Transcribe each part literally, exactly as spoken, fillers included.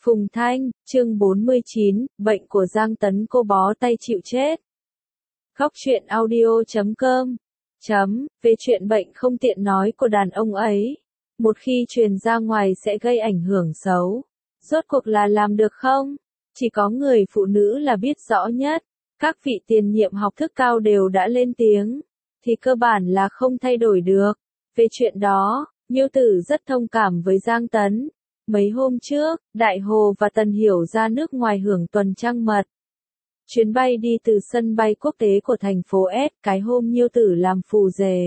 Phùng Thanh, chương bốn mươi chín, bệnh của Giang Tấn cô bó tay chịu chết. Góc truyện audio chấm com chấm, về chuyện bệnh không tiện nói của đàn ông ấy. Một khi truyền ra ngoài sẽ gây ảnh hưởng xấu. Rốt cuộc là làm được không? Chỉ có người phụ nữ là biết rõ nhất. Các vị tiền nhiệm học thức cao đều đã lên tiếng. Thì cơ bản là không thay đổi được. Về chuyện đó, Miêu Tử rất thông cảm với Giang Tấn. Mấy hôm trước, Đại Hồ và Tần Hiểu ra nước ngoài hưởng tuần trăng mật. Chuyến bay đi từ sân bay quốc tế của thành phố S, cái hôm Miêu Tử làm phù rể.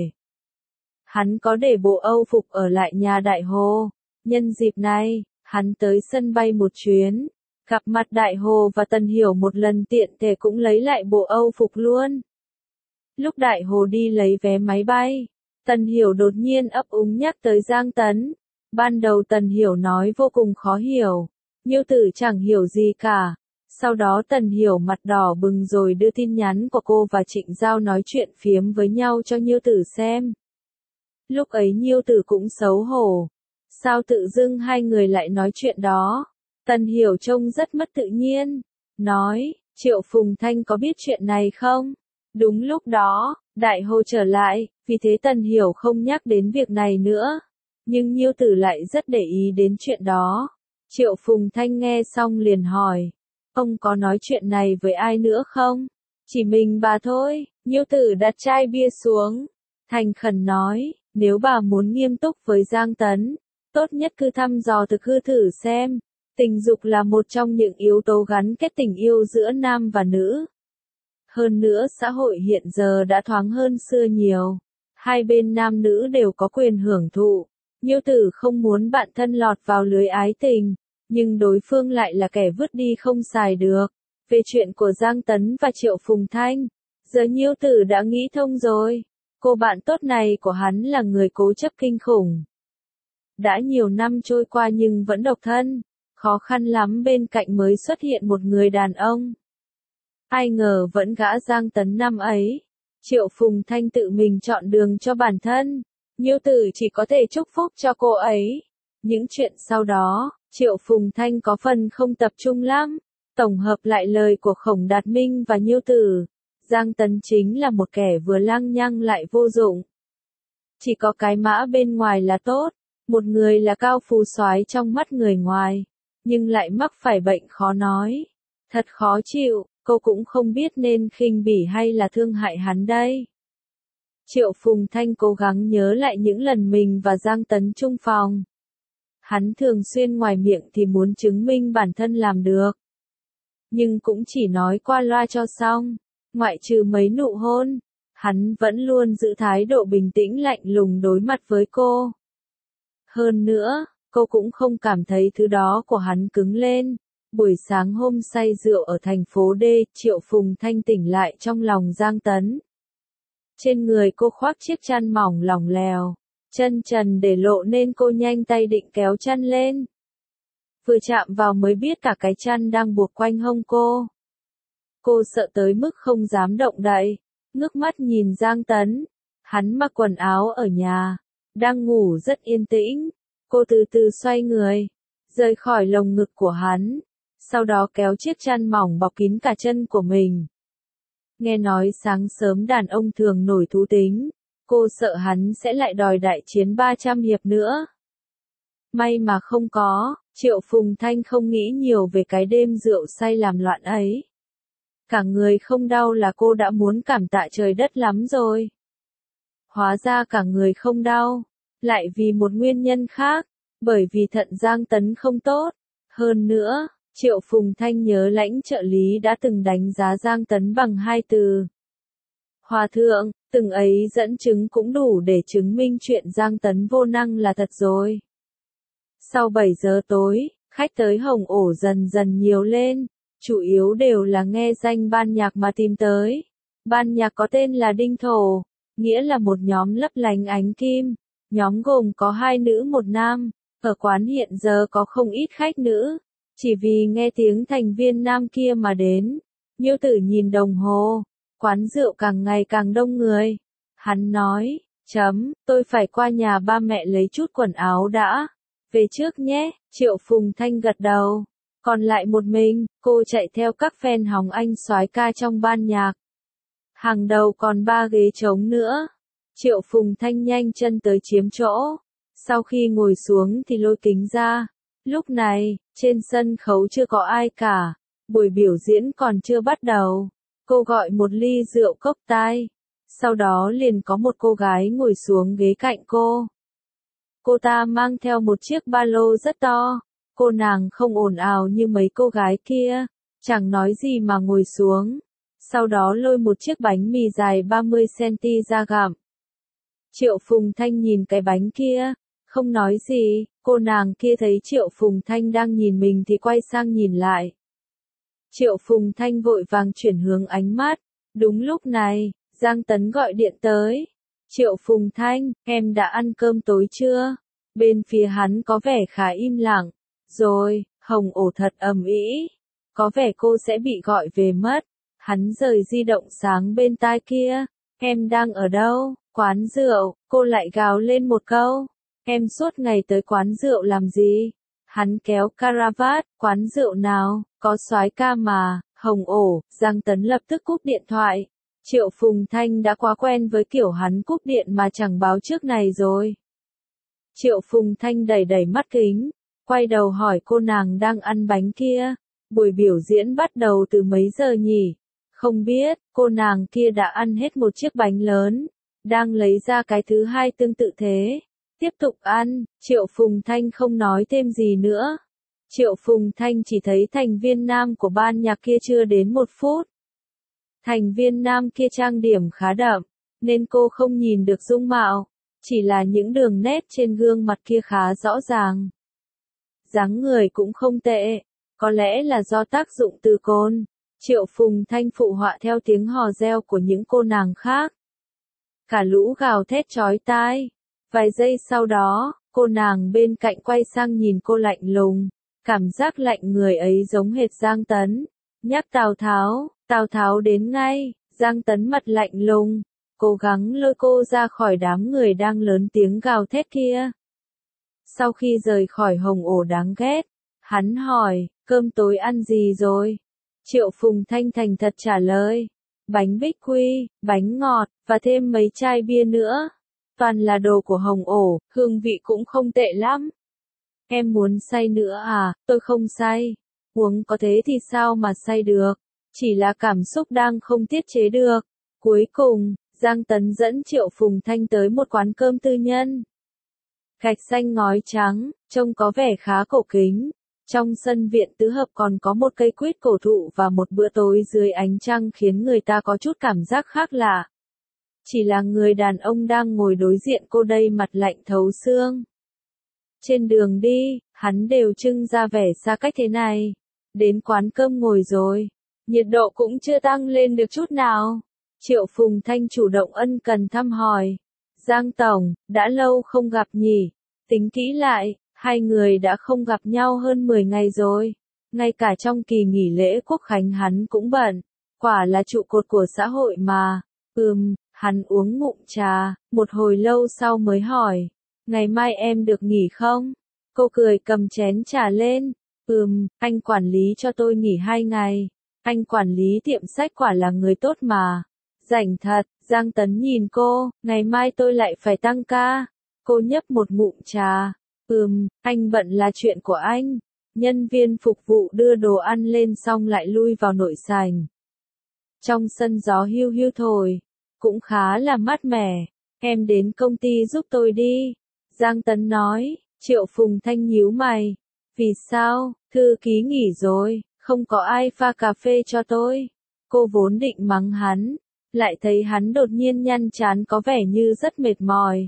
Hắn có để bộ Âu phục ở lại nhà Đại Hồ. Nhân dịp này, hắn tới sân bay một chuyến, gặp mặt Đại Hồ và Tần Hiểu một lần tiện thể cũng lấy lại bộ Âu phục luôn. Lúc Đại Hồ đi lấy vé máy bay, Tần Hiểu đột nhiên ấp úng nhắc tới Giang Tấn. Ban đầu Tần Hiểu nói vô cùng khó hiểu, Miêu Tử chẳng hiểu gì cả. Sau đó Tần Hiểu mặt đỏ bừng rồi đưa tin nhắn của cô và Trịnh Giao nói chuyện phiếm với nhau cho Miêu Tử xem. Lúc ấy Miêu Tử cũng xấu hổ. Sao tự dưng hai người lại nói chuyện đó? Tần Hiểu trông rất mất tự nhiên. Nói, Triệu Phùng Thanh có biết chuyện này không? Đúng lúc đó, Đại Hồ trở lại, vì thế Tần Hiểu không nhắc đến việc này nữa. Nhưng Miêu Tử lại rất để ý đến chuyện đó. Triệu Phùng Thanh nghe xong liền hỏi, ông có nói chuyện này với ai nữa không? Chỉ mình bà thôi. Miêu Tử đặt chai bia xuống, thành khẩn nói, nếu bà muốn nghiêm túc với Giang Tấn, tốt nhất cứ thăm dò thực hư thử xem. Tình dục là một trong những yếu tố gắn kết tình yêu giữa nam và nữ. Hơn nữa xã hội hiện giờ đã thoáng hơn xưa nhiều. Hai bên nam nữ đều có quyền hưởng thụ. Miêu Tử không muốn bạn thân lọt vào lưới ái tình, nhưng đối phương lại là kẻ vứt đi không xài được. Về chuyện của Giang Tấn và Triệu Phùng Thanh, giờ Miêu Tử đã nghĩ thông rồi. Cô bạn tốt này của hắn là người cố chấp kinh khủng. Đã nhiều năm trôi qua nhưng vẫn độc thân, khó khăn lắm bên cạnh mới xuất hiện một người đàn ông. Ai ngờ vẫn gã Giang Tấn năm ấy, Triệu Phùng Thanh tự mình chọn đường cho bản thân. Miêu Tử chỉ có thể chúc phúc cho cô ấy. Những chuyện sau đó, Triệu Phùng Thanh có phần không tập trung lắm. Tổng hợp lại lời của Khổng Đạt Minh và Miêu Tử, Giang Tấn chính là một kẻ vừa lăng nhăng lại vô dụng. Chỉ có cái mã bên ngoài là tốt, một người là cao phú soái trong mắt người ngoài, nhưng lại mắc phải bệnh khó nói. Thật khó chịu, cô cũng không biết nên khinh bỉ hay là thương hại hắn đây. Triệu Phùng Thanh cố gắng nhớ lại những lần mình và Giang Tấn chung phòng. Hắn thường xuyên ngoài miệng thì muốn chứng minh bản thân làm được. Nhưng cũng chỉ nói qua loa cho xong, ngoại trừ mấy nụ hôn, hắn vẫn luôn giữ thái độ bình tĩnh lạnh lùng đối mặt với cô. Hơn nữa, cô cũng không cảm thấy thứ đó của hắn cứng lên. Buổi sáng hôm say rượu ở thành phố D, Triệu Phùng Thanh tỉnh lại trong lòng Giang Tấn. Trên người cô khoác chiếc chăn mỏng lỏng lẻo, chân trần để lộ nên cô nhanh tay định kéo chăn lên. Vừa chạm vào mới biết cả cái chăn đang buộc quanh hông cô. Cô sợ tới mức không dám động đậy, ngước mắt nhìn Giang Tấn. Hắn mặc quần áo ở nhà, đang ngủ rất yên tĩnh. Cô từ từ xoay người, rời khỏi lồng ngực của hắn, sau đó kéo chiếc chăn mỏng bọc kín cả chân của mình. Nghe nói sáng sớm đàn ông thường nổi thú tính, cô sợ hắn sẽ lại đòi đại chiến ba trăm hiệp nữa. May mà không có, Triệu Phùng Thanh không nghĩ nhiều về cái đêm rượu say làm loạn ấy. Cả người không đau là cô đã muốn cảm tạ trời đất lắm rồi. Hóa ra cả người không đau, lại vì một nguyên nhân khác, bởi vì thận Giang Tấn không tốt. Hơn nữa, Triệu Phùng Thanh nhớ lãnh trợ lý đã từng đánh giá Giang Tấn bằng hai từ. Hòa thượng, từng ấy dẫn chứng cũng đủ để chứng minh chuyện Giang Tấn vô năng là thật rồi. Sau bảy giờ tối, khách tới Hồng Ổ dần dần nhiều lên, chủ yếu đều là nghe danh ban nhạc mà tìm tới. Ban nhạc có tên là Đinh Thổ, nghĩa là một nhóm lấp lánh ánh kim. Nhóm gồm có hai nữ một nam, ở quán hiện giờ có không ít khách nữ. Chỉ vì nghe tiếng thành viên nam kia mà đến. Miêu Tử nhìn đồng hồ, quán rượu càng ngày càng đông người. Hắn nói, chấm, tôi phải qua nhà ba mẹ lấy chút quần áo đã. Về trước nhé. Triệu Phùng Thanh gật đầu. Còn lại một mình, cô chạy theo các fan hóng anh soái ca trong ban nhạc. Hàng đầu còn ba ghế trống nữa. Triệu Phùng Thanh nhanh chân tới chiếm chỗ. Sau khi ngồi xuống thì lôi kính ra. Lúc này, trên sân khấu chưa có ai cả. Buổi biểu diễn còn chưa bắt đầu. Cô gọi một ly rượu cốc tai. Sau đó liền có một cô gái ngồi xuống ghế cạnh cô. Cô ta mang theo một chiếc ba lô rất to. Cô nàng không ồn ào như mấy cô gái kia. Chẳng nói gì mà ngồi xuống. Sau đó lôi một chiếc bánh mì dài ba mươi xăng-ti-mét ra gặm. Triệu Phùng Thanh nhìn cái bánh kia. Không nói gì, cô nàng kia thấy Triệu Phùng Thanh đang nhìn mình thì quay sang nhìn lại. Triệu Phùng Thanh vội vàng chuyển hướng ánh mắt. Đúng lúc này, Giang Tấn gọi điện tới. Triệu Phùng Thanh, em đã ăn cơm tối chưa? Bên phía hắn có vẻ khá im lặng. Rồi, Hồng Ổ thật ầm ĩ. Có vẻ cô sẽ bị gọi về mất. Hắn rời di động sáng bên tai kia. Em đang ở đâu? Quán rượu, cô lại gào lên một câu. Em suốt ngày tới quán rượu làm gì? Hắn kéo caravat, quán rượu nào, có soái ca mà, Hồng Ổ. Giang Tấn lập tức cúp điện thoại. Triệu Phùng Thanh đã quá quen với kiểu hắn cúp điện mà chẳng báo trước này rồi. Triệu Phùng Thanh đẩy đẩy mắt kính, quay đầu hỏi cô nàng đang ăn bánh kia. Buổi biểu diễn bắt đầu từ mấy giờ nhỉ? Không biết, cô nàng kia đã ăn hết một chiếc bánh lớn, đang lấy ra cái thứ hai tương tự thế. Tiếp tục ăn, Triệu Phùng Thanh không nói thêm gì nữa. Triệu Phùng Thanh chỉ thấy thành viên nam của ban nhạc kia chưa đến một phút. Thành viên nam kia trang điểm khá đậm, nên cô không nhìn được dung mạo, chỉ là những đường nét trên gương mặt kia khá rõ ràng. Dáng người cũng không tệ, có lẽ là do tác dụng từ cồn. Triệu Phùng Thanh phụ họa theo tiếng hò reo của những cô nàng khác. Cả lũ gào thét chói tai. Vài giây sau đó, cô nàng bên cạnh quay sang nhìn cô lạnh lùng. Cảm giác lạnh người ấy giống hệt Giang Tấn. Nhắc Tào Tháo, Tào Tháo đến ngay. Giang Tấn mặt lạnh lùng, cố gắng lôi cô ra khỏi đám người đang lớn tiếng gào thét kia. Sau khi rời khỏi Hồng Ổ đáng ghét, hắn hỏi, cơm tối ăn gì rồi? Triệu Phùng Thanh thành thật trả lời, bánh bích quy, bánh ngọt, và thêm mấy chai bia nữa. Toàn là đồ của Hồng Ổ, hương vị cũng không tệ lắm. Em muốn say nữa à? Tôi không say. Uống có thế thì sao mà say được? Chỉ là cảm xúc đang không tiết chế được. Cuối cùng, Giang Tấn dẫn Triệu Phùng Thanh tới một quán cơm tư nhân. Gạch xanh ngói trắng, trông có vẻ khá cổ kính. Trong sân viện tứ hợp còn có một cây quýt cổ thụ và một bữa tối dưới ánh trăng khiến người ta có chút cảm giác khác lạ. Chỉ là người đàn ông đang ngồi đối diện cô đây mặt lạnh thấu xương. Trên đường đi, hắn đều trưng ra vẻ xa cách thế này. Đến quán cơm ngồi rồi. Nhiệt độ cũng chưa tăng lên được chút nào. Triệu Phùng Thanh chủ động ân cần thăm hỏi. Giang Tổng, đã lâu không gặp nhỉ? Tính kỹ lại, hai người đã không gặp nhau hơn mười ngày rồi. Ngay cả trong kỳ nghỉ lễ Quốc Khánh hắn cũng bận. Quả là trụ cột của xã hội mà. Ừm, hắn uống ngụm trà, một hồi lâu sau mới hỏi. Ngày mai em được nghỉ không? Cô cười cầm chén trà lên. Ừm, anh quản lý cho tôi nghỉ hai ngày. Anh quản lý tiệm sách quả là người tốt mà. Rảnh thật, Giang Tấn nhìn cô, ngày mai tôi lại phải tăng ca. Cô nhấp một ngụm trà. Ừm, anh bận là chuyện của anh. Nhân viên phục vụ đưa đồ ăn lên xong lại lui vào nội sảnh. Trong sân gió hiu hiu thổi, cũng khá là mát mẻ. Em đến công ty giúp tôi đi. Giang Tấn nói. Triệu Phùng Thanh nhíu mày. Vì sao? Thư ký nghỉ rồi, không có ai pha cà phê cho tôi. Cô vốn định mắng hắn, lại thấy hắn đột nhiên nhăn trán có vẻ như rất mệt mỏi.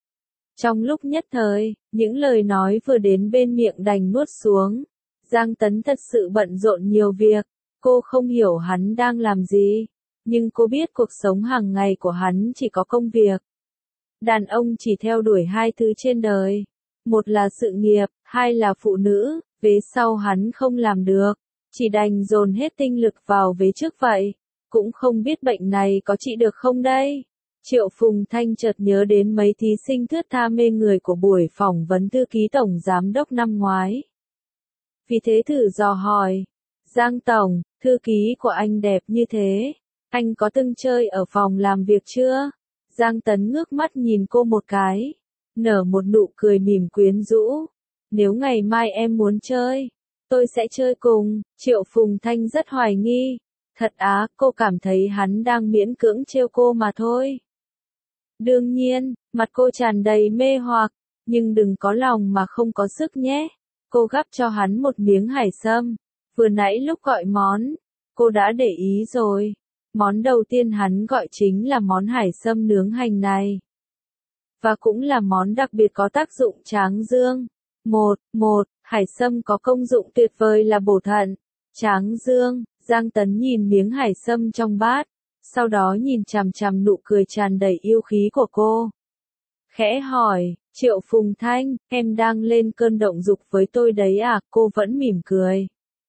Trong lúc nhất thời, những lời nói vừa đến bên miệng đành nuốt xuống. Giang Tấn thật sự bận rộn nhiều việc, cô không hiểu hắn đang làm gì, nhưng cô biết cuộc sống hàng ngày của hắn chỉ có công việc. Đàn ông chỉ theo đuổi hai thứ trên đời, một là sự nghiệp, hai là phụ nữ, vế sau hắn không làm được, chỉ đành dồn hết tinh lực vào vế trước vậy, cũng không biết bệnh này có trị được không đây. Triệu Phùng Thanh chợt nhớ đến mấy thí sinh thướt tha mê người của buổi phỏng vấn thư ký tổng giám đốc năm ngoái. vì thế thử dò hỏi. Giang Tổng, thư ký của anh đẹp như thế, anh có từng chơi ở phòng làm việc chưa? Giang Tấn ngước mắt nhìn cô một cái, nở một nụ cười mỉm quyến rũ. Nếu ngày mai em muốn chơi, tôi sẽ chơi cùng. Triệu Phùng Thanh rất hoài nghi. Thật á, cô cảm thấy hắn đang miễn cưỡng trêu cô mà thôi. Đương nhiên, mặt cô tràn đầy mê hoặc, nhưng đừng có lòng mà không có sức nhé. Cô gắp cho hắn một miếng hải sâm. Vừa nãy lúc gọi món, cô đã để ý rồi. Món đầu tiên hắn gọi chính là món hải sâm nướng hành này. Và cũng là món đặc biệt có tác dụng tráng dương. Một, một, hải sâm có công dụng tuyệt vời là bổ thận, tráng dương. Giang Tấn nhìn miếng hải sâm trong bát, sau đó nhìn chằm chằm nụ cười tràn đầy yêu khí của cô. Khẽ hỏi, Triệu Phùng Thanh, em đang lên cơn động dục với tôi đấy à? Cô vẫn mỉm cười.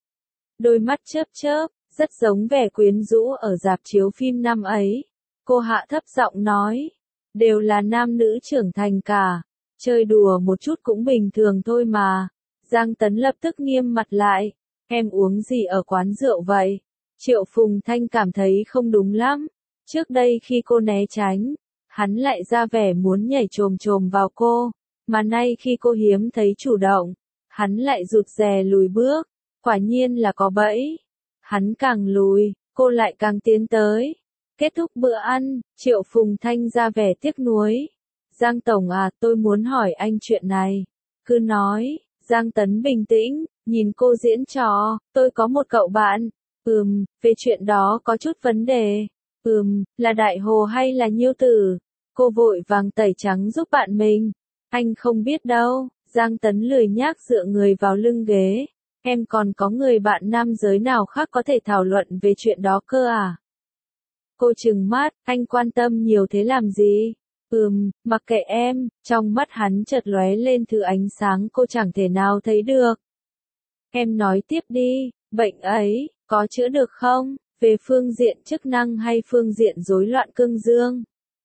Đôi mắt chớp chớp, rất giống vẻ quyến rũ ở rạp chiếu phim năm ấy. Cô hạ thấp giọng nói, đều là nam nữ trưởng thành cả, chơi đùa một chút cũng bình thường thôi mà. Giang Tấn lập tức nghiêm mặt lại, em uống gì ở quán rượu vậy? Triệu Phùng Thanh cảm thấy không đúng lắm. Trước đây khi cô né tránh, hắn lại ra vẻ muốn nhảy chồm chồm vào cô, mà nay khi cô hiếm thấy chủ động, hắn lại rụt rè lùi bước. Quả nhiên là có bẫy. Hắn càng lùi, cô lại càng tiến tới. Kết thúc bữa ăn, Triệu Phùng Thanh ra vẻ tiếc nuối. Giang Tổng à, tôi muốn hỏi anh chuyện này. Cứ nói. Giang Tấn bình tĩnh, nhìn cô diễn trò. Tôi có một cậu bạn. Ừm, về chuyện đó có chút vấn đề. Ừm, là Đại Hồ hay là Nhiêu Tử? Cô vội vàng tẩy trắng giúp bạn mình. Anh không biết đâu. Giang Tấn lười nhác dựa người vào lưng ghế. Em còn có người bạn nam giới nào khác có thể thảo luận về chuyện đó cơ à? Cô trừng mắt, anh quan tâm nhiều thế làm gì? Ừm, mặc kệ em. Trong mắt hắn chợt lóe lên thứ ánh sáng cô chẳng thể nào thấy được. Em nói tiếp đi, bệnh ấy, có chữa được không? Về phương diện chức năng hay phương diện rối loạn cương dương?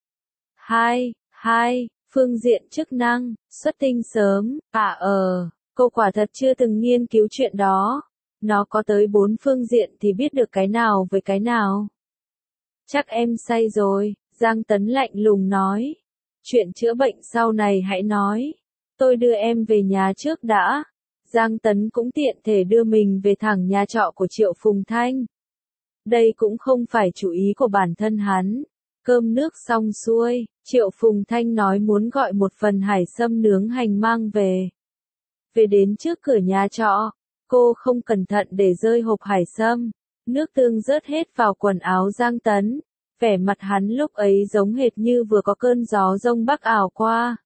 Hai, hai, phương diện chức năng, xuất tinh sớm, à ờ. Cô quả thật chưa từng nghiên cứu chuyện đó. Nó có tới bốn phương diện thì biết được cái nào với cái nào. Chắc em say rồi, Giang Tấn lạnh lùng nói. Chuyện chữa bệnh sau này hãy nói. Tôi đưa em về nhà trước đã. Giang Tấn cũng tiện thể đưa mình về thẳng nhà trọ của Triệu Phùng Thanh. Đây cũng không phải chủ ý của bản thân hắn. Cơm nước xong xuôi, Triệu Phùng Thanh nói muốn gọi một phần hải sâm nướng hành mang về. Về đến trước cửa nhà trọ, cô không cẩn thận để rơi hộp hải sâm, nước tương rớt hết vào quần áo Giang Tấn, vẻ mặt hắn lúc ấy giống hệt như vừa có cơn gió rông bắc ảo qua.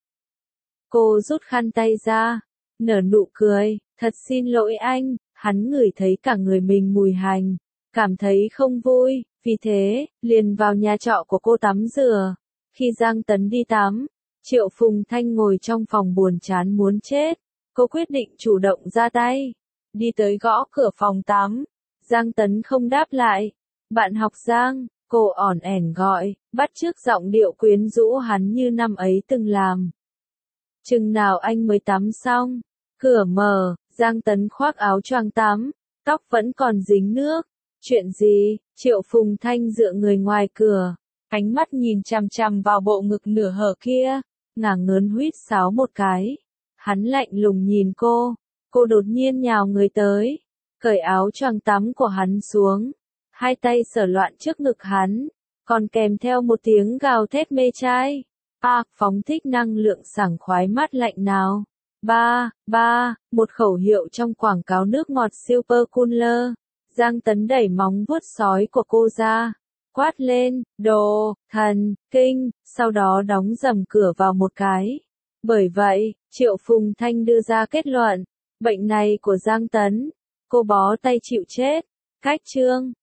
Cô rút khăn tay ra, nở nụ cười, thật xin lỗi anh, hắn ngửi thấy cả người mình mùi hành, cảm thấy không vui, vì thế, liền vào nhà trọ của cô tắm rửa. Khi Giang Tấn đi tắm, Triệu Phùng Thanh ngồi trong phòng buồn chán muốn chết. Cô quyết định chủ động ra tay, đi tới gõ cửa phòng tắm. Giang Tấn không đáp lại. Bạn học Giang, cô ỏn ẻn gọi, bắt chước giọng điệu quyến rũ hắn như năm ấy từng làm. Chừng nào anh mới tắm xong? Cửa mở, Giang Tấn khoác áo choàng tắm, tóc vẫn còn dính nước. Chuyện gì? Triệu Phùng Thanh dựa người ngoài cửa, ánh mắt nhìn chằm chằm vào bộ ngực nửa hở kia, ngả ngớn huýt sáo một cái. Hắn lạnh lùng nhìn cô, cô đột nhiên nhào người tới, cởi áo choàng tắm của hắn xuống, hai tay sờ loạn trước ngực hắn, còn kèm theo một tiếng gào thét mê trai. A, phóng thích năng lượng sảng khoái mát lạnh nào. Ba, ba, một khẩu hiệu trong quảng cáo nước ngọt Super Cooler. Giang Tấn đẩy móng vuốt sói của cô ra, quát lên, đồ, thần, kinh, sau đó đóng rầm cửa vào một cái. Bởi vậy, Triệu Phùng Thanh đưa ra kết luận, bệnh này của Giang Tấn, cô bó tay chịu chết. Cách chương